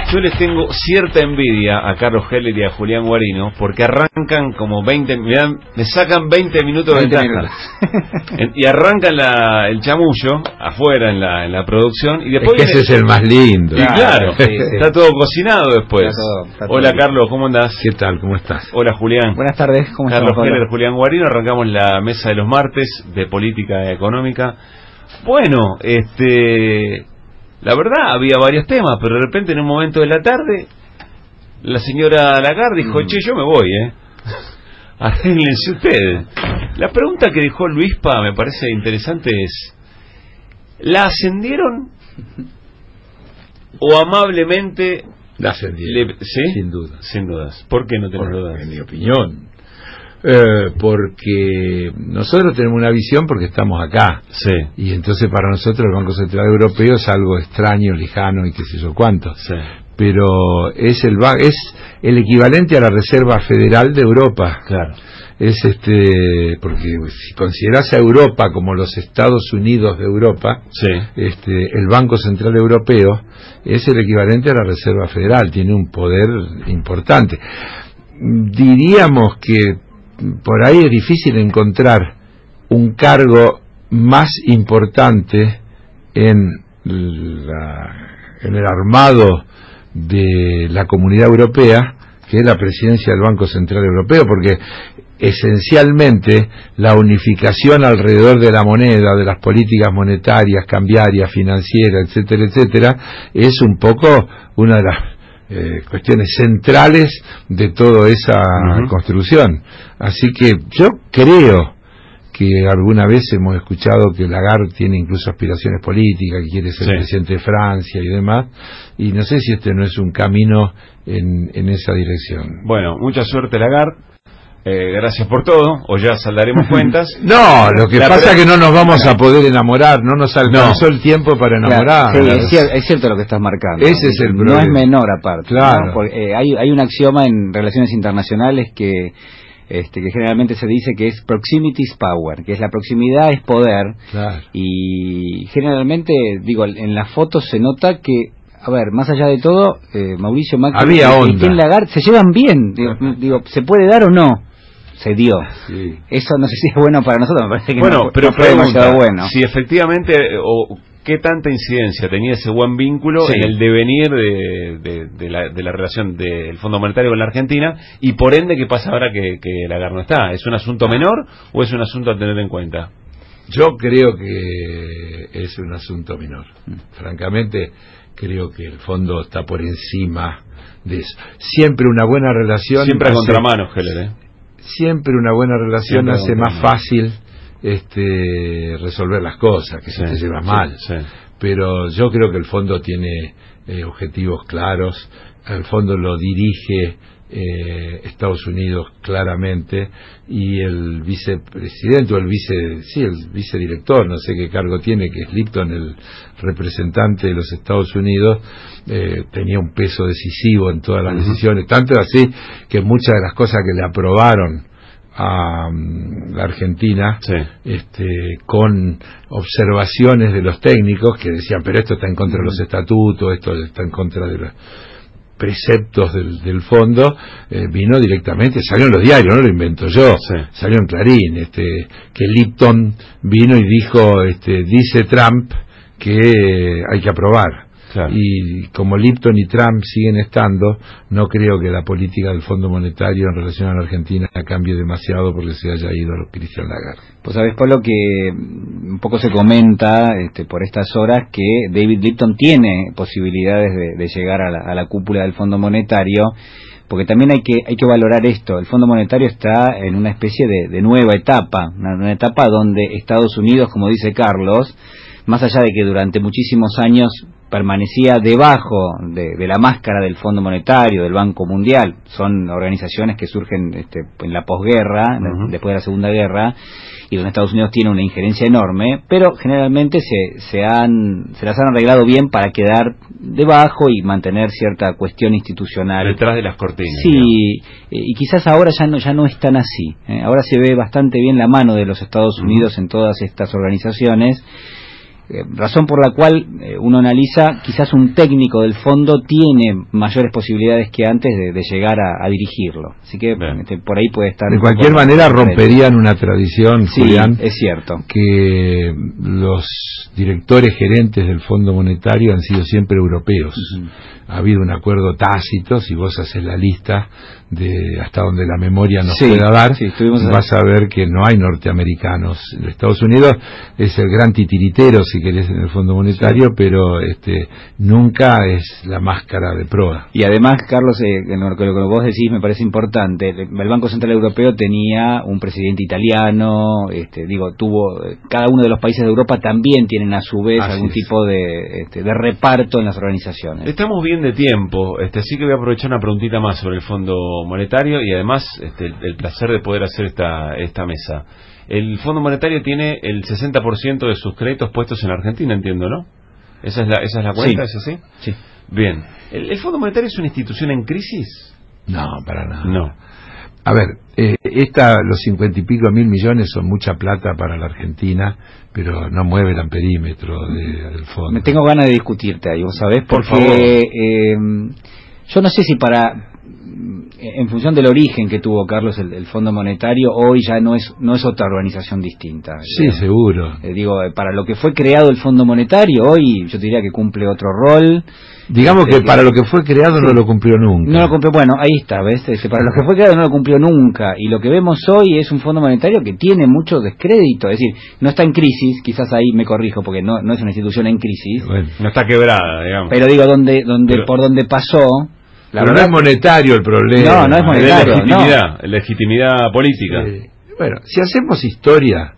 Yo les tengo cierta envidia a Carlos Heller y a Julián Guarino porque arrancan como 20, me sacan 20 minutos de ventaja. Y arrancan el chamullo afuera en la producción y después ese es el más lindo. Y claro, sí. Está todo cocinado después. Está todo Hola bien. Carlos, ¿cómo andás? ¿Qué tal? ¿Cómo estás? Hola Julián. Buenas tardes, ¿cómo estás? Carlos Heller, Julián Guarino, arrancamos la mesa de los martes de política económica. Bueno, la verdad había varios temas, pero de repente en un momento de la tarde la señora Lagarde dijo, che, yo me voy, arréglense ustedes. La pregunta que dejó Luispa me parece interesante es, ¿la ascendieron o amablemente la ascendieron? ¿Sí? Sin duda. Sin dudas. ¿Por qué no tenés dudas? En mi opinión. Porque nosotros tenemos una visión porque estamos acá. Sí. Y entonces para nosotros el Banco Central Europeo es algo extraño, lejano y qué sé yo cuánto. Sí. Pero es el equivalente a la Reserva Federal de Europa. Claro. Porque si considerás a Europa como los Estados Unidos de Europa, sí. El Banco Central Europeo es el equivalente a la Reserva Federal, tiene un poder importante. Diríamos que por ahí es difícil encontrar un cargo más importante en el armado de la Comunidad Europea que es la presidencia del Banco Central Europeo, porque esencialmente la unificación alrededor de la moneda, de las políticas monetarias, cambiarias, financieras, etcétera, etcétera, es un poco una de las cuestiones centrales de toda esa construcción. Así que yo creo que alguna vez hemos escuchado que Lagarde tiene incluso aspiraciones políticas, que quiere ser presidente de Francia y demás, y no sé si no es un camino en esa dirección. Bueno, mucha suerte Lagarde. Gracias por todo, o ya saldaremos cuentas. No, lo que pasa es que no nos vamos a poder enamorar, no nos alcanzó el tiempo para enamorar. Sí, es cierto lo que estás marcando. Ese es el problema. No es menor aparte. Claro. ¿No? Porque, hay un axioma en relaciones internacionales que generalmente se dice que es proximity is power, que es la proximidad es poder. Claro. Y generalmente, digo, en las fotos se nota que, a ver, más allá de todo, Mauricio Macri y Christine Lagarde se llevan bien. Digo, ¿se puede dar o no? Se dio. Sí. Eso no sé si es bueno para nosotros, me parece que no, pero fue demasiado bueno. Si efectivamente, o qué tanta incidencia tenía ese buen vínculo en el devenir de la relación del Fondo Monetario con la Argentina, y por ende, ¿qué pasa ahora que Lagarde no está? ¿Es un asunto menor o es un asunto a tener en cuenta? Yo creo que es un asunto menor. Francamente, creo que el fondo está por encima de eso. Siempre una buena relación... Siempre a contramano, Heller, Siempre una buena relación hace más fácil resolver las cosas, que si te llevas mal. Pero yo creo que el fondo tiene objetivos claros. El fondo lo dirige Estados Unidos claramente, y el vicepresidente o el vicedirector, no sé qué cargo tiene, que es Lipton, el representante de los Estados Unidos, tenía un peso decisivo en todas las decisiones, tanto así que muchas de las cosas que le aprobaron a la Argentina, con observaciones de los técnicos que decían, pero esto está en contra de los estatutos, esto está en contra de los preceptos del fondo, vino directamente, salió en los diarios, no lo invento yo, salió en Clarín, que Lipton vino y dijo, dice Trump que hay que aprobar. Claro. Y como Lipton y Trump siguen estando, no creo que la política del Fondo Monetario en relación a la Argentina cambie demasiado porque se haya ido Christine Lagarde. Pues sabés, Pablo, que un poco se comenta por estas horas que David Lipton tiene posibilidades de llegar a la cúpula del Fondo Monetario, porque también hay que valorar esto. El Fondo Monetario está en una especie de nueva etapa, una etapa donde Estados Unidos, como dice Carlos, más allá de que durante muchísimos años permanecía debajo de la máscara del Fondo Monetario, del Banco Mundial, son organizaciones que surgen en la posguerra, después de la Segunda Guerra, y donde Estados Unidos tiene una injerencia enorme, pero generalmente se las han arreglado bien para quedar debajo y mantener cierta cuestión institucional detrás de las cortinas. Sí, y quizás ahora ya no es tan así. Ahora se ve bastante bien la mano de los Estados Unidos en todas estas organizaciones. razón por la cual uno analiza, quizás un técnico del fondo tiene mayores posibilidades que antes de llegar a dirigirlo. Así que por ahí puede estar... De cualquier manera romperían una tradición, sí, Julián, es cierto, que los directores gerentes del Fondo Monetario han sido siempre europeos. Ha habido un acuerdo tácito, si vos haces la lista de hasta donde la memoria nos pueda dar, vas a ver que no hay norteamericanos. Estados Unidos es el gran titiritero, si querés, en el Fondo Monetario, pero nunca es la máscara de proa. Y además, Carlos, lo que vos decís me parece importante. El Banco Central Europeo tenía un presidente italiano, tuvo, cada uno de los países de Europa también tienen a su vez algún tipo de reparto en las organizaciones. Estamos bien de tiempo, así que voy a aprovechar una preguntita más sobre el Fondo Monetario y además el placer de poder hacer esta mesa. El Fondo Monetario tiene el 60% de sus créditos puestos en Argentina, entiendo, ¿no? ¿Esa es la cuenta? Sí. ¿Es así? Sí. Bien. ¿El Fondo Monetario es una institución en crisis? No, para nada. No. A ver, los 50 y pico mil millones son mucha plata para la Argentina, pero no mueve el amperímetro del fondo. Me tengo ganas de discutirte ahí, ¿vos sabés? Por Porque favor. Yo no sé si en función del origen que tuvo, Carlos, el Fondo Monetario, hoy ya no es otra organización distinta. Sí, seguro. Para lo que fue creado el Fondo Monetario, hoy yo diría que cumple otro rol. Digamos que para lo que fue creado no lo cumplió nunca. No lo cumplió, bueno, ahí está, ¿ves? Para lo que fue creado no lo cumplió nunca. Y lo que vemos hoy es un Fondo Monetario que tiene mucho descrédito. Es decir, no está en crisis, quizás ahí me corrijo, porque no es una institución en crisis. Bueno, no está quebrada, digamos. Pero por donde pasó... Pero no es monetario el problema. No es monetario. Es legitimidad política. Bueno, si hacemos historia,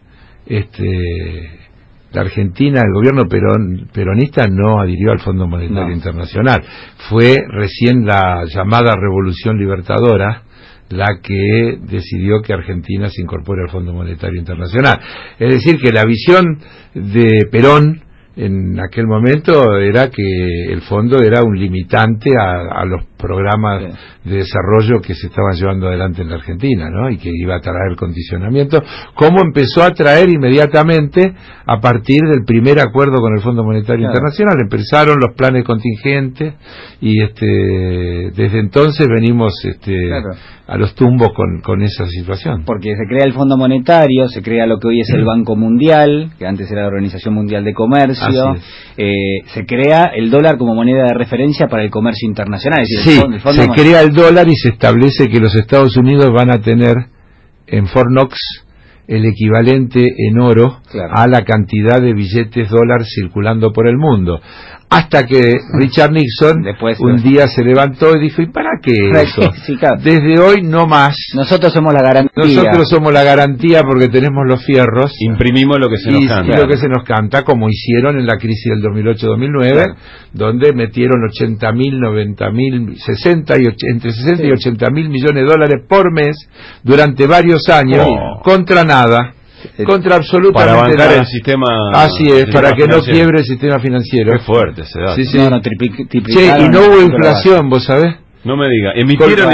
la Argentina, el gobierno peronista no adhirió al Fondo Monetario Internacional. Fue recién la llamada Revolución Libertadora la que decidió que Argentina se incorpore al Fondo Monetario Internacional. Es decir, que la visión de Perón en aquel momento era que el fondo era un limitante a los programas de desarrollo que se estaban llevando adelante en la Argentina, ¿no? Y que iba a traer condicionamiento, como empezó a traer inmediatamente a partir del primer acuerdo con el Fondo Monetario Internacional. Empezaron los planes contingentes y desde entonces venimos a los tumbos con esa situación. Porque se crea el Fondo Monetario, se crea lo que hoy es el Banco Mundial, que antes era la Organización Mundial de Comercio, se crea el dólar como moneda de referencia para el comercio internacional. Es decir, se crea el dólar y se establece que los Estados Unidos van a tener en Fort Knox el equivalente en oro a la cantidad de billetes dólar circulando por el mundo. Hasta que Richard Nixon un día se levantó y dijo, ¿y para qué eso? Desde hoy no más. Nosotros somos la garantía. Nosotros somos la garantía porque tenemos los fierros. Imprimimos lo que se nos canta. Y lo que se nos canta, como hicieron en la crisis del 2008-2009, donde metieron 80.000, 90.000, entre 60 y 80.000 millones de dólares por mes durante varios años, contra nada. Contra absolutamente para bancar nada. El sistema. Así es, para que no quiebre el sistema financiero. Qué fuerte se da. Sí. Y no hubo inflación, vos sabés. No me diga, emitieron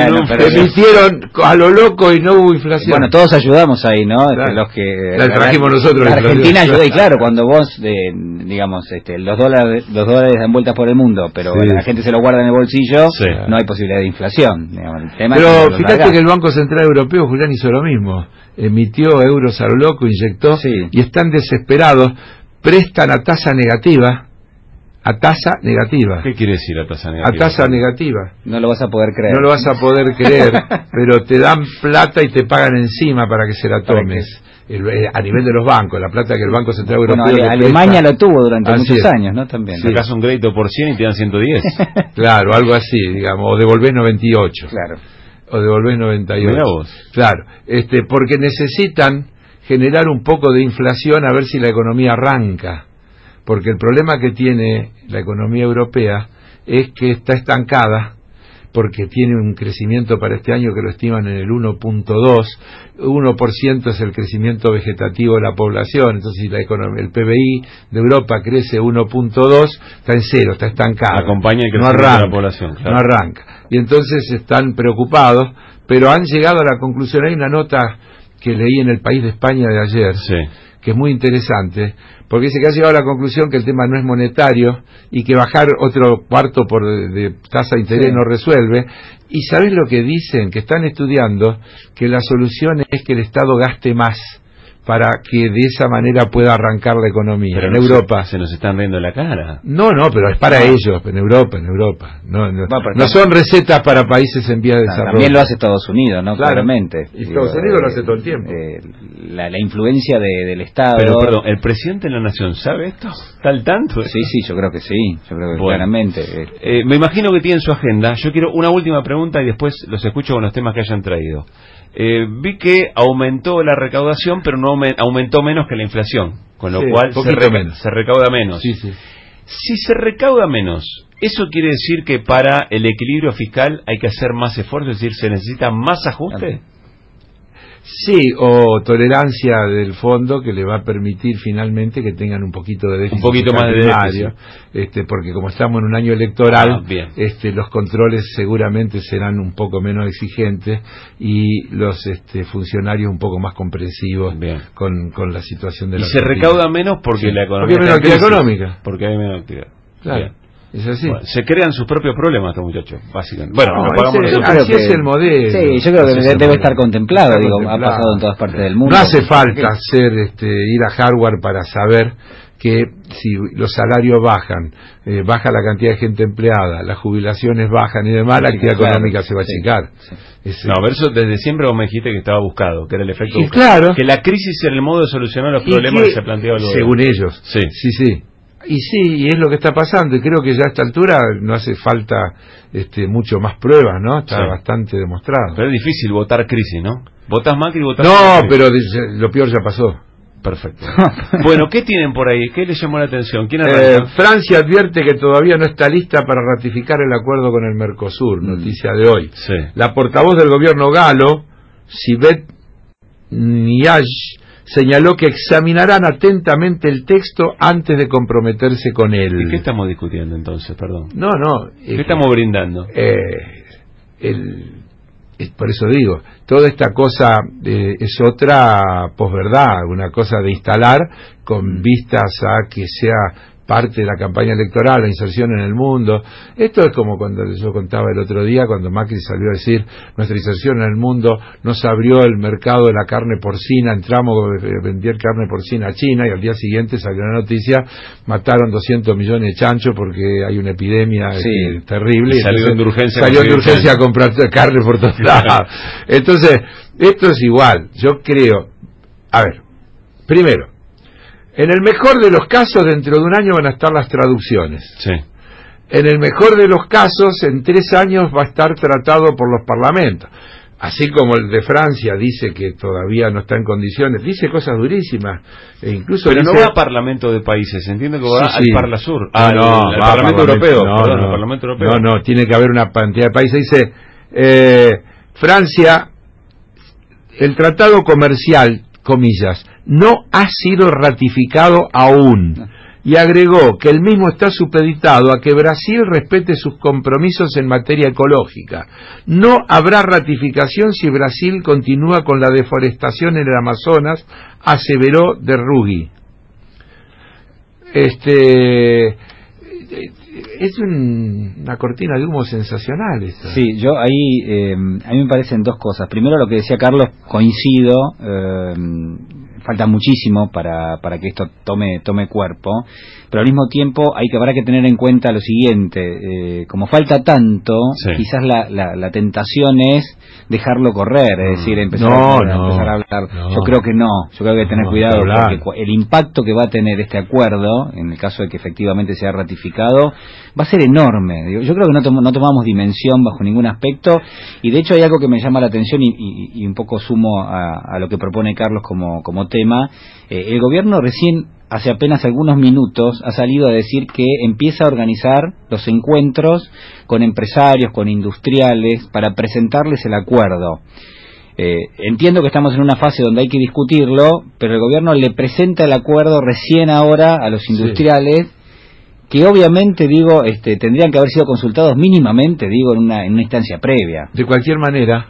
a lo loco y no hubo inflación. Bueno, todos ayudamos ahí, ¿no? Los que la trajimos nosotros. La Argentina ayuda, y claro, cuando vos, digamos, los dólares dan vueltas por el mundo, pero la gente se los guarda en el bolsillo, no hay posibilidad de inflación. Digamos, el tema pero fíjate que el Banco Central Europeo, Julián, hizo lo mismo. Emitió euros a lo loco, inyectó, y están desesperados, prestan a tasa negativa. A tasa negativa. ¿Qué quiere decir a tasa negativa? A tasa negativa. No lo vas a poder creer. No lo vas a poder creer, pero te dan plata y te pagan encima para que se la tomes. A nivel de los bancos, la plata que el Banco Central Europeo... Alemania lo tuvo durante muchos años, ¿no? También. Sacás un crédito por 100 y te dan 110. Claro, algo así, digamos, o devolvés 98. Claro. O devolvés 98. Mirá vos. Claro, porque necesitan generar un poco de inflación a ver si la economía arranca. Porque el problema que tiene la economía europea es que está estancada, porque tiene un crecimiento para este año que lo estiman en el 1.2, 1% es el crecimiento vegetativo de la población, entonces si el PBI de Europa crece 1.2, está en cero, está estancado. Acompaña el crecimiento de la población. Claro. No arranca. Y entonces están preocupados, pero han llegado a la conclusión, hay una nota que leí en El País de España de ayer, que es muy interesante, porque dice que ha llegado a la conclusión que el tema no es monetario y que bajar otro cuarto de tasa de interés no resuelve. Y ¿sabés lo que dicen? Que están estudiando que la solución es que el Estado gaste más para que de esa manera pueda arrancar la economía. Pero en Europa se nos están riendo la cara. No, pero es para ellos, en Europa. No son recetas para países en vía de desarrollo. También lo hace Estados Unidos, ¿no? Claro. Claramente. Y Estados Unidos lo hace todo el tiempo. La influencia del Estado. Pero, perdón, ¿el presidente de la Nación sabe esto? ¿Está al tanto? Sí, yo creo que sí. Yo creo que claramente. Me imagino que tienen su agenda. Yo quiero una última pregunta y después los escucho con los temas que hayan traído. Vi que aumentó la recaudación, pero no aumentó menos que la inflación, con lo cual se recauda menos. Sí. Si se recauda menos, ¿eso quiere decir que para el equilibrio fiscal hay que hacer más esfuerzo? Es decir, ¿se necesita más ajuste? Sí, o tolerancia del fondo que le va a permitir finalmente que tengan un poquito de déficit. Un poquito más de déficit. Porque como estamos en un año electoral, los controles seguramente serán un poco menos exigentes y los funcionarios un poco más comprensivos con la situación de la Argentina. Y se recauda menos porque la economía porque hay menos actividad económica. Porque hay menos actividad. Claro. Bien. Es así. Bueno, se crean sus propios problemas estos muchachos, básicamente. Bueno, así es el modelo. Sí, yo creo que debe estar contemplado, ha pasado en todas partes del mundo. No hace falta ir a Harvard para saber que si los salarios bajan, baja la cantidad de gente empleada, las jubilaciones bajan y demás, la actividad económica se va a achicar. No, pero eso desde siempre vos me dijiste que estaba buscado, que era el efecto que la crisis era el modo de solucionar los problemas que se planteaba el gobierno. Según ellos. Sí. Y es lo que está pasando, y creo que ya a esta altura no hace falta mucho más pruebas, ¿no? Está bastante demostrado. Pero es difícil votar crisis, ¿no? ¿Votás Macri y votás Macri? Pero lo peor ya pasó. Perfecto. Bueno, ¿qué tienen por ahí? ¿Qué les llamó la atención? ¿Quién arranca? Francia advierte que todavía no está lista para ratificar el acuerdo con el Mercosur, noticia de hoy. La portavoz del gobierno galo, Sibeth Niash, señaló que examinarán atentamente el texto antes de comprometerse con él. ¿Y qué estamos discutiendo entonces, perdón? No. ¿Qué estamos brindando? Por eso digo, toda esta cosa es otra posverdad, una cosa de instalar con vistas a que sea parte de la campaña electoral, la inserción en el mundo. Esto es como cuando yo contaba el otro día, cuando Macri salió a decir, nuestra inserción en el mundo nos abrió el mercado de la carne porcina, entramos a vender carne porcina a China, y al día siguiente salió la noticia, mataron 200 millones de chanchos porque hay una epidemia terrible, y salió de urgencia a comprar carne por todos lados. Entonces, esto es igual, yo creo, primero, en el mejor de los casos, dentro de un año van a estar las traducciones. En el mejor de los casos, en 3 años va a estar tratado por los parlamentos. Así como el de Francia dice que todavía no está en condiciones, dice cosas durísimas. Incluso pero no va a Parlamento de países, entiendo que va al Parlasur. Al Parlamento Europeo. Al Parlamento Europeo. No, tiene que haber una cantidad de países. Dice, Francia, el tratado comercial, comillas, no ha sido ratificado aún, y agregó que el mismo está supeditado a que Brasil respete sus compromisos en materia ecológica. No habrá ratificación si Brasil continúa con la deforestación en el Amazonas, aseveró de Ruggi. Es una cortina de humo sensacional esta. Sí, yo ahí a mí me parecen dos cosas. Primero, lo que decía Carlos, coincido, falta muchísimo para que esto tome cuerpo, pero al mismo tiempo habrá que tener en cuenta lo siguiente, como falta tanto, quizás la tentación es dejarlo correr, es decir, empezar a hablar. Yo creo que yo creo que hay que tener cuidado, porque el impacto que va a tener este acuerdo, en el caso de que efectivamente sea ratificado, va a ser enorme. Yo creo que no tomamos dimensión bajo ningún aspecto, y de hecho hay algo que me llama la atención y un poco sumo a lo que propone Carlos como tema. El gobierno recién, hace apenas algunos minutos, ha salido a decir que empieza a organizar los encuentros con empresarios, con industriales, para presentarles el acuerdo. Entiendo que estamos en una fase donde hay que discutirlo, pero el gobierno le presenta el acuerdo recién ahora a los industriales, que obviamente, tendrían que haber sido consultados mínimamente, en una instancia previa. De cualquier manera,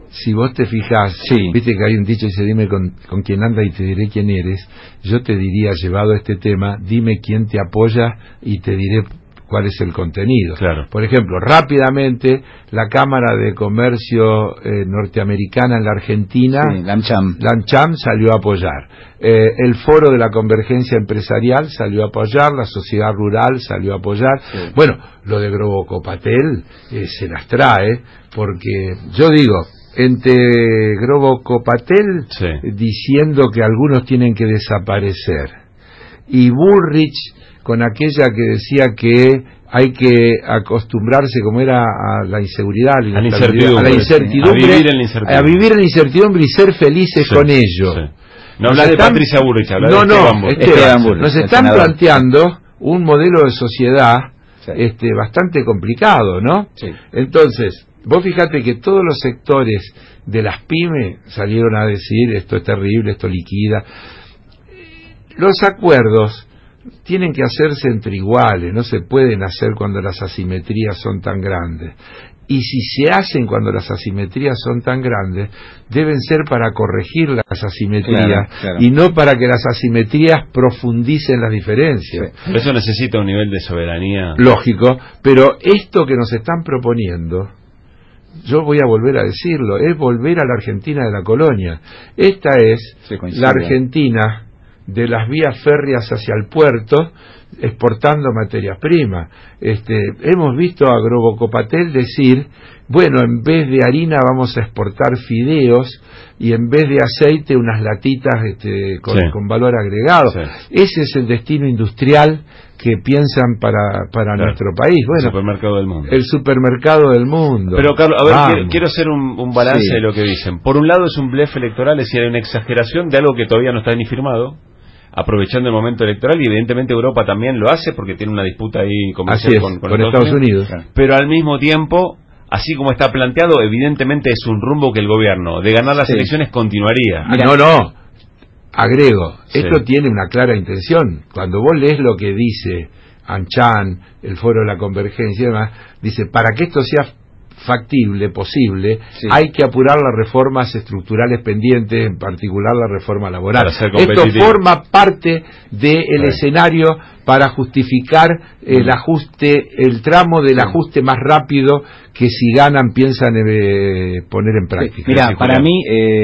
si vos te fijás, viste que hay un dicho que dice, dime con quién anda y te diré quién eres. Yo te diría, llevado a este tema, dime quién te apoya y te diré cuál es el contenido. Claro. Por ejemplo, rápidamente, la Cámara de Comercio norteamericana en la Argentina, l'AmCham, salió a apoyar. El Foro de la Convergencia Empresarial salió a apoyar, la Sociedad Rural salió a apoyar. Sí. Bueno, lo de Grobocopatel se las trae, porque yo digo, entre Grobocopatel diciendo que algunos tienen que desaparecer, y Bullrich con aquella que decía que hay que acostumbrarse, como era, a la inseguridad, a la incertidumbre, a vivir en la incertidumbre y ser felices con ello. Sí. No habla de Patricia Bullrich, habla de Esteban Bullrich. Nos están planteando un modelo de sociedad bastante complicado, ¿no? Sí. Entonces, vos fíjate que todos los sectores de las pymes salieron a decir esto es terrible, esto liquida. Los acuerdos tienen que hacerse entre iguales, no se pueden hacer cuando las asimetrías son tan grandes. Y si se hacen cuando las asimetrías son tan grandes, deben ser para corregir las asimetrías, claro. Y no para que las asimetrías profundicen las diferencias. Sí. Eso necesita un nivel de soberanía. Lógico, pero esto que nos están proponiendo, yo voy a volver a decirlo, es volver a la Argentina de la colonia. Esta es la Argentina de las vías férreas hacia el puerto, exportando materias primas. Hemos visto a Grobocopatel decir, bueno, en vez de harina vamos a exportar fideos y en vez de aceite unas latitas con valor agregado. Sí. Ese es el destino industrial que piensan para nuestro país. Bueno, el supermercado del mundo. El supermercado del mundo. Pero Carlos, a ver, quiero hacer un balance de lo que dicen. Por un lado es un blef electoral, es decir, hay una exageración de algo que todavía no está ni firmado, aprovechando el momento electoral, y evidentemente Europa también lo hace porque tiene una disputa ahí comercial con Estados Unidos. Pero al mismo tiempo, así como está planteado, evidentemente es un rumbo que el gobierno, de ganar las elecciones, continuaría. No, agrego, esto tiene una clara intención. Cuando vos lees lo que dice AmCham, el Foro de la Convergencia y demás, dice, para que esto sea factible, posible, hay que apurar las reformas estructurales pendientes, en particular la reforma laboral. Esto forma parte del escenario para justificar el ajuste, el tramo del ajuste más rápido que si ganan piensan poner en práctica. Mira, para mí,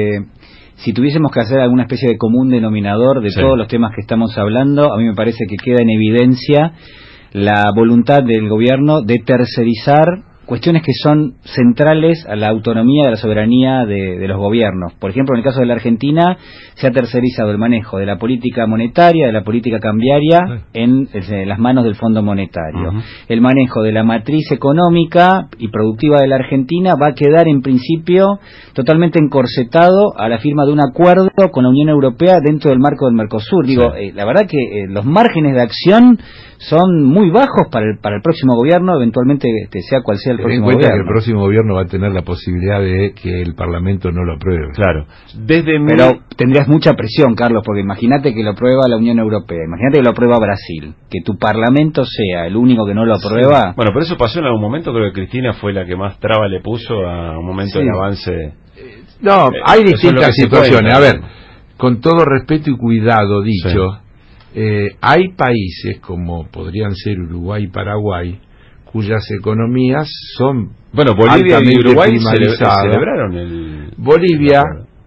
si tuviésemos que hacer alguna especie de común denominador de todos los temas que estamos hablando, a mí me parece que queda en evidencia la voluntad del gobierno de tercerizar cuestiones que son centrales a la autonomía y a la soberanía de los gobiernos. Por ejemplo, en el caso de la Argentina, se ha tercerizado el manejo de la política monetaria, de la política cambiaria, en las manos del Fondo Monetario. El manejo de la matriz económica y productiva de la Argentina va a quedar, en principio, totalmente encorsetado a la firma de un acuerdo con la Unión Europea dentro del marco del Mercosur. Digo, la verdad que los márgenes de acción son muy bajos para el próximo gobierno, eventualmente sea cual sea el próximo gobierno. Que el próximo gobierno va a tener la posibilidad de que el Parlamento no lo apruebe. Claro. Pero tendrías mucha presión, Carlos, porque imagínate que lo aprueba la Unión Europea, imagínate que lo aprueba Brasil, que tu Parlamento sea el único que no lo aprueba. Bueno, pero eso pasó en algún momento, creo que Cristina fue la que más traba le puso a un momento de avance. No, hay distintas situaciones. A ver, con todo respeto y cuidado dicho, hay países como podrían ser Uruguay y Paraguay cuyas economías son Bolivia y Uruguay celebraron Bolivia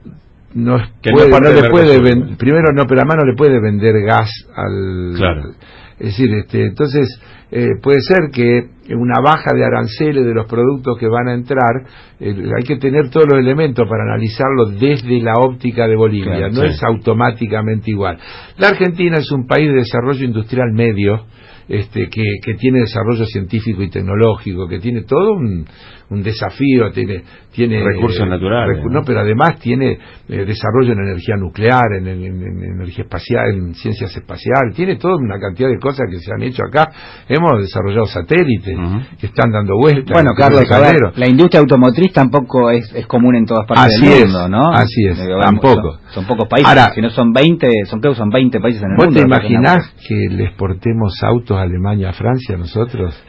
no le puede primero no, pero además no le puede vender gas al es decir, entonces puede ser que una baja de aranceles de los productos que van a entrar, hay que tener todos los elementos para analizarlo desde la óptica de Bolivia, no es automáticamente igual. La Argentina es un país de desarrollo industrial medio, que tiene desarrollo científico y tecnológico, que tiene todo un desafío, tiene recursos naturales, no, pero además tiene desarrollo en energía nuclear, en energía espacial, en ciencias espaciales, tiene toda una cantidad de cosas que se han hecho acá. Hemos desarrollado satélites que están dando vueltas. Bueno, Carlos, la industria automotriz tampoco es común en todas partes del mundo, ¿no? Así es, tampoco. Son pocos países. Ahora, si no son 20, creo que son 20 países en el mundo. ¿Vos te imaginás que le exportemos autos a Alemania, a Francia, nosotros?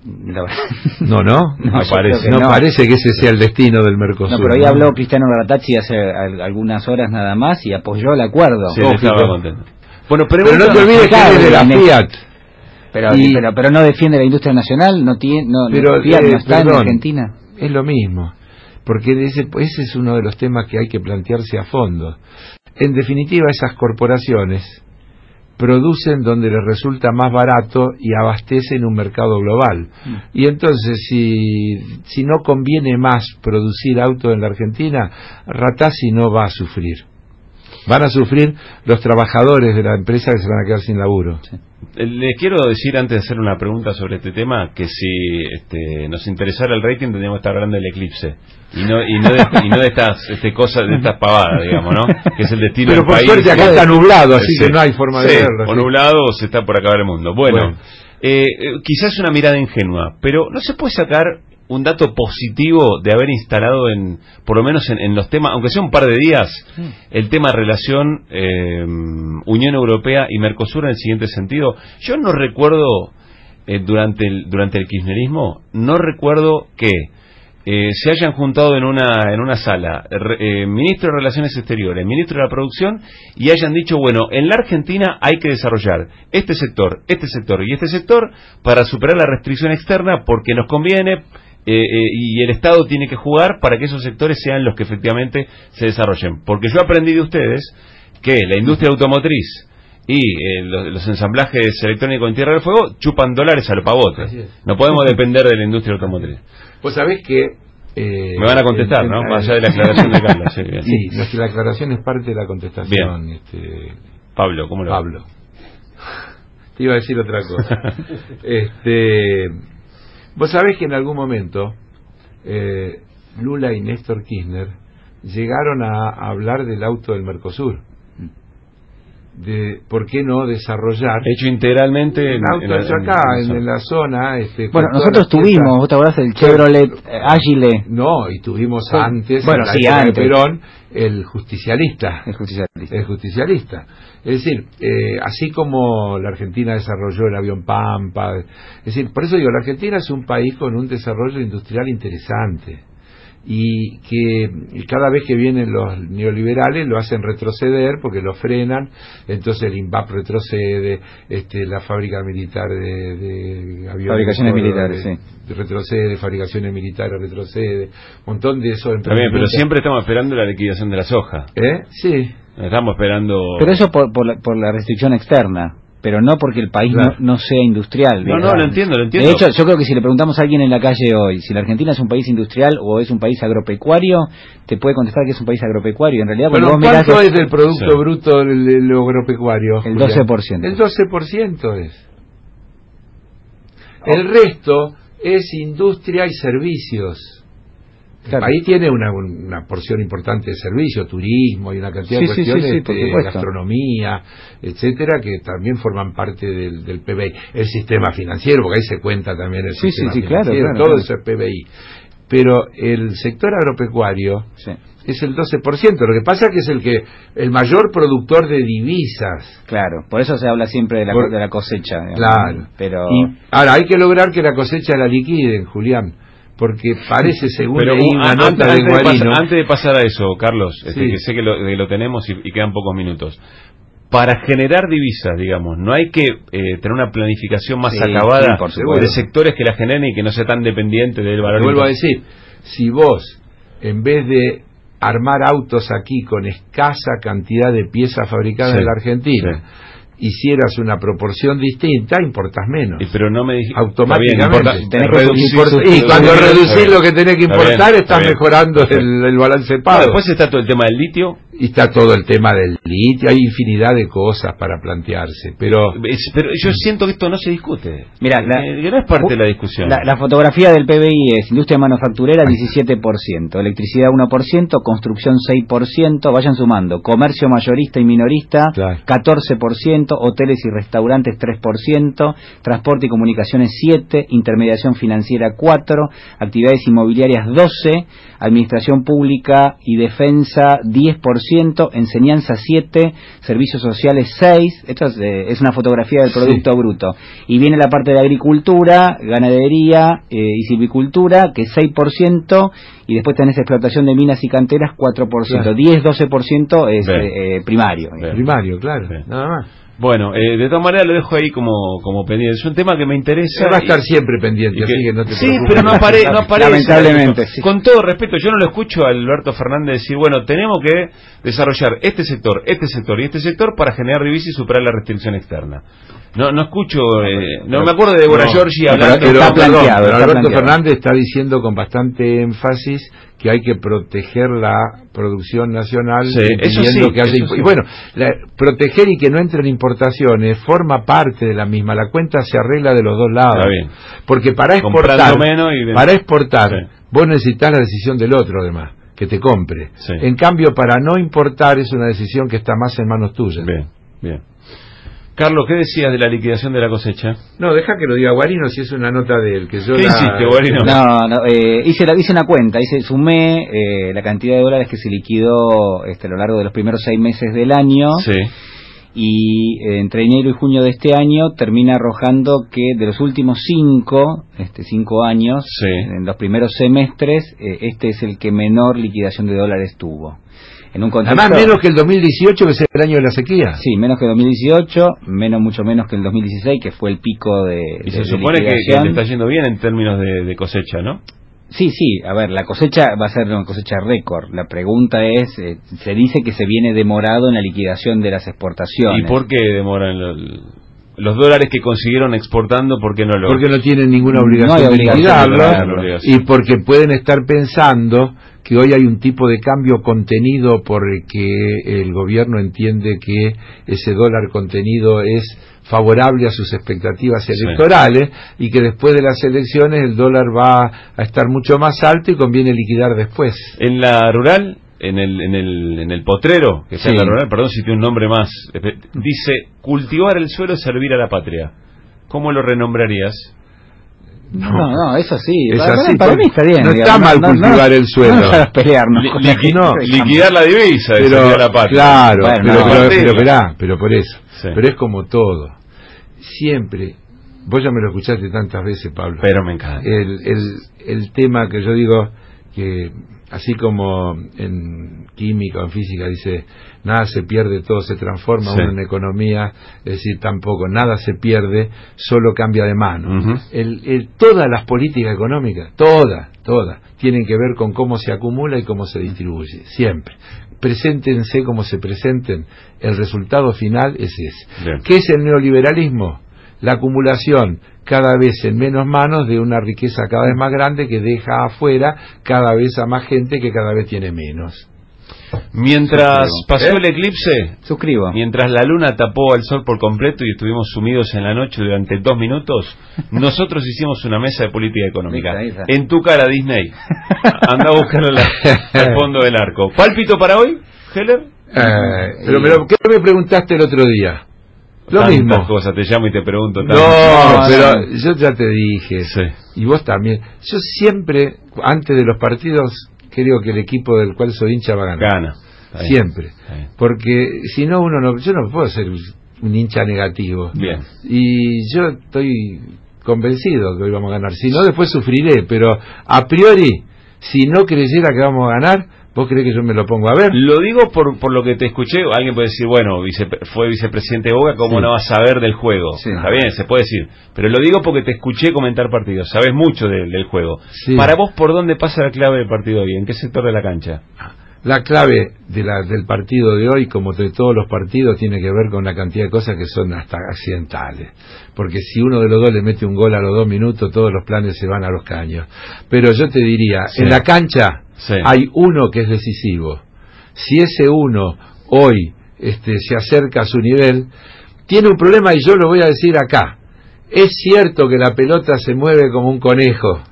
No parece que ese sea el destino del Mercosur. No, pero hoy habló Cristiano Rattazzi hace algunas horas nada más y apoyó el acuerdo. Sí, estaba contento. Bueno, pero no te olvides que es de la Fiat. Pero no defiende la industria nacional, Fiat no está en Argentina. Es lo mismo, porque ese es uno de los temas que hay que plantearse a fondo. En definitiva, esas corporaciones producen donde les resulta más barato y abastecen un mercado global. Y entonces, si no conviene más producir autos en la Argentina, Rattazzi no va a sufrir. Van a sufrir los trabajadores de la empresa que se van a quedar sin laburo. Sí. Les quiero decir, antes de hacer una pregunta sobre este tema, que si nos interesara el rating tendríamos que estar hablando del eclipse y no de estas cosas, de estas pavadas, digamos, ¿no? Que es el destino del país. Pero por suerte acá está nublado, así que no hay forma de verlo. O nublado o se está por acabar el mundo. Bueno. Quizás una mirada ingenua, pero no se puede sacar un dato positivo de haber instalado por lo menos en los temas, aunque sea un par de días, el tema relación Unión Europea y Mercosur en el siguiente sentido. Yo no recuerdo durante el kirchnerismo, no recuerdo que se hayan juntado en una sala ministro de Relaciones Exteriores, ministro de la Producción, y hayan dicho, bueno, en la Argentina hay que desarrollar este sector y este sector para superar la restricción externa porque nos conviene. Y el Estado tiene que jugar para que esos sectores sean los que efectivamente se desarrollen. Porque yo aprendí de ustedes que la industria automotriz y los ensamblajes electrónicos en Tierra del Fuego chupan dólares a los pavotes. No podemos depender de la industria automotriz. Pues sabés que... me van a contestar, ¿no? Más allá de la aclaración de Carlos. Sí, nuestra aclaración es parte de la contestación. Bien. Pablo, ¿cómo lo ves? Pablo. Te iba a decir otra cosa. Vos sabés que en algún momento Lula y Néstor Kirchner llegaron a hablar del auto del Mercosur, de por qué no desarrollar hecho integralmente en la zona. Bueno, nosotros tuvimos, ¿vos te acordás del Chevrolet Agile? No, y tuvimos antes, bueno, en la época de Perón, el justicialista. Es decir, así como la Argentina desarrolló el avión Pampa, es decir, por eso digo, la Argentina es un país con un desarrollo industrial interesante y que cada vez que vienen los neoliberales lo hacen retroceder porque lo frenan. Entonces el INVAP retrocede, la fábrica militar de aviones, fabricaciones militares, retrocede, fabricaciones militares retrocede, un montón de eso. Está bien, pero siempre estamos esperando la liquidación de la soja. Sí. Estamos esperando. Pero eso por la restricción externa, pero no porque el país no sea industrial. No, lo entiendo. De hecho, yo creo que si le preguntamos a alguien en la calle hoy si la Argentina es un país industrial o es un país agropecuario, te puede contestar que es un país agropecuario. En realidad, bueno, ¿cuánto es del Producto Bruto del agropecuario? El 12%. El 12% es. El resto es industria y servicios. El país tiene una porción importante de servicios, turismo y una cantidad de cuestiones, gastronomía, etcétera, que también forman parte del PBI. El sistema financiero, porque ahí se cuenta también el sistema financiero, todo eso es PBI. Pero el sector agropecuario es el 12%, lo que pasa es que es el mayor productor de divisas. Claro, por eso se habla siempre de la cosecha. Claro. Pero ahora hay que lograr que la cosecha la liquiden, Julián. Porque parece, según leí una nota de Guarino... Antes de pasar a eso, Carlos, que sé que lo tenemos y quedan pocos minutos. Para generar divisas, digamos, no hay que tener una planificación más acabada de sectores que la generen y que no sea tan dependiente del valor. Vuelvo a decir, si vos, en vez de armar autos aquí con escasa cantidad de piezas fabricadas en la Argentina... hicieras una proporción distinta, importás menos. Pero no me dijiste automáticamente. Y cuando reducís lo que tenés que importar, estás mejorando el balance de pago. Después está todo el tema del litio. Y está todo el tema del litio, hay infinidad de cosas para plantearse, pero yo siento que esto no se discute. Mira, que no es parte de la discusión. La fotografía del PBI es industria manufacturera 17%, electricidad 1%, construcción 6%, vayan sumando, comercio mayorista y minorista 14%, hoteles y restaurantes 3%, transporte y comunicaciones 7%, intermediación financiera 4%, actividades inmobiliarias 12%, administración pública y defensa 10%, 7%, enseñanza 7%, servicios sociales 6%. Esto es una fotografía del Producto Bruto. Y viene la parte de agricultura, ganadería y silvicultura, que es 6%, y después tenés explotación de minas y canteras 4%. Claro. 10-12% es primario. Primario, claro, nada más. Bueno, de todas maneras lo dejo ahí como pendiente. Es un tema que me interesa. Va a estar siempre pendiente, así que no te preocupes. Sí, pero no aparece. Lamentablemente. Sí. Con todo respeto, yo no lo escucho a Alberto Fernández decir, bueno, tenemos que desarrollar este sector y este sector para generar divisas y superar la restricción externa. No escucho, no me acuerdo de Débora Giorgi hablando. Pero Alberto Fernández está diciendo con bastante énfasis que hay que proteger la producción nacional, pidiendo que haya y bueno, proteger y que no entren importaciones forma parte de la misma. La cuenta se arregla de los dos lados. Está bien. Porque para exportar, vos necesitas la decisión del otro, además, que te compre. Sí. En cambio, para no importar es una decisión que está más en manos tuyas. Bien. Carlos, ¿qué decías de la liquidación de la cosecha? No, deja que lo diga Guarino, si es una nota de él. ¿Qué hiciste, Guarino? Hice una cuenta, sumé la cantidad de dólares que se liquidó a lo largo de los primeros 6 meses del año. Sí. Y entre enero y junio de este año termina arrojando que de los últimos 5 años, en los primeros semestres, este es el que menor liquidación de dólares tuvo. En un contexto, además menos que el 2018, que es el año de la sequía. Sí, menos que el 2018, mucho menos que el 2016, que fue el pico de y se supone que le está yendo bien en términos de cosecha, ¿no? Sí, a ver, la cosecha va a ser una cosecha récord. La pregunta es, se dice que se viene demorado en la liquidación de las exportaciones. ¿Y por qué demoran los dólares que consiguieron exportando? ¿Por qué no lo? Porque no tienen ninguna obligación de liquidarlo, y porque pueden estar pensando que hoy hay un tipo de cambio contenido porque el gobierno entiende que ese dólar contenido es favorable a sus expectativas electorales, y que después de las elecciones el dólar va a estar mucho más alto y conviene liquidar después. En la rural, en el potrero, que está en la rural, perdón si tiene un nombre más, dice, cultivar el suelo es servir a la patria. ¿Cómo lo renombrarías? No, eso sí. Para mí está bien. No está mal cultivar el suelo. No pelearnos. Liquidar la divisa, pero, la patria. Claro, pero por eso. Sí. Pero es como todo. Siempre, vos ya me lo escuchaste tantas veces, Pablo. Pero me encanta. El tema que yo digo, que así como en química o en física dice, nada se pierde, todo se transforma, uno en economía, es decir, tampoco, nada se pierde, solo cambia de mano. Todas las políticas económicas, todas, tienen que ver con cómo se acumula y cómo se distribuye, siempre. Preséntense como se presenten, el resultado final es ese. Bien. ¿Qué es el neoliberalismo? La acumulación cada vez en menos manos de una riqueza cada vez más grande que deja afuera cada vez a más gente que cada vez tiene menos. Mientras pasó el eclipse, suscribo. Mientras la luna tapó al sol por completo y estuvimos sumidos en la noche durante 2 minutos, nosotros hicimos una mesa de política económica. En tu cara, Disney. Anda a buscarlo al fondo del arco. ¿Pálpito para hoy, Heller? Pero ¿qué me preguntaste el otro día? Lo Tantas mismo. Cosas, te llamo y te pregunto. Pero yo ya te dije, y vos también. Yo siempre, antes de los partidos, creo que el equipo del cual soy hincha va a ganar. Gana. Siempre. Porque si no, yo no puedo ser un hincha negativo. Bien. Y yo estoy convencido que hoy vamos a ganar. Si no, después sufriré, pero a priori, si no creyera que vamos a ganar, ¿vos creés que yo me lo pongo a ver? Lo digo por lo que te escuché. Alguien puede decir, bueno, fue vicepresidente de Boca, ¿cómo no vas a saber del juego? Está bien, se puede decir. Pero lo digo porque te escuché comentar partidos. Sabés mucho del juego. Para vos, ¿por dónde pasa la clave del partido de hoy? ¿En qué sector de la cancha? La clave del partido de hoy, como de todos los partidos, tiene que ver con la cantidad de cosas que son hasta accidentales. Porque si uno de los dos le mete un gol a los 2 minutos, todos los planes se van a los caños. Pero yo te diría, en la cancha hay uno que es decisivo. Si ese uno hoy se acerca a su nivel, tiene un problema, y yo lo voy a decir acá. Es cierto que la pelota se mueve como un conejo,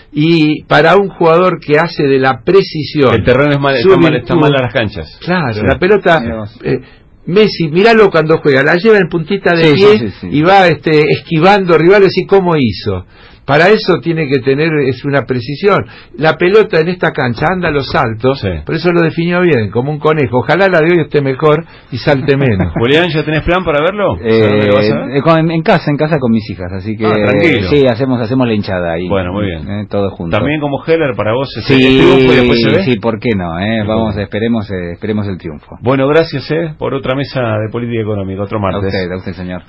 y para un jugador que hace de la precisión, el terreno está mal a las canchas. Claro, la pelota, Messi, míralo cuando juega, la lleva en puntita de pie y va esquivando rivales. ¿Y cómo hizo? Para eso tiene que tener una precisión. La pelota en esta cancha anda a los saltos, por eso lo definió bien, como un conejo. Ojalá la de hoy esté mejor y salte menos. Julián, ¿ya tenés plan para verlo? ¿Dónde vas a ver? En casa con mis hijas, así que tranquilo. sí, hacemos la hinchada ahí. Bueno, muy bien. Todos juntos. También como Heller para vos sí, el triunfo y después se ve. Sí, ¿por qué no? Vamos, esperemos el triunfo. Bueno, gracias por otra mesa de política económica, otro martes. A usted, señor.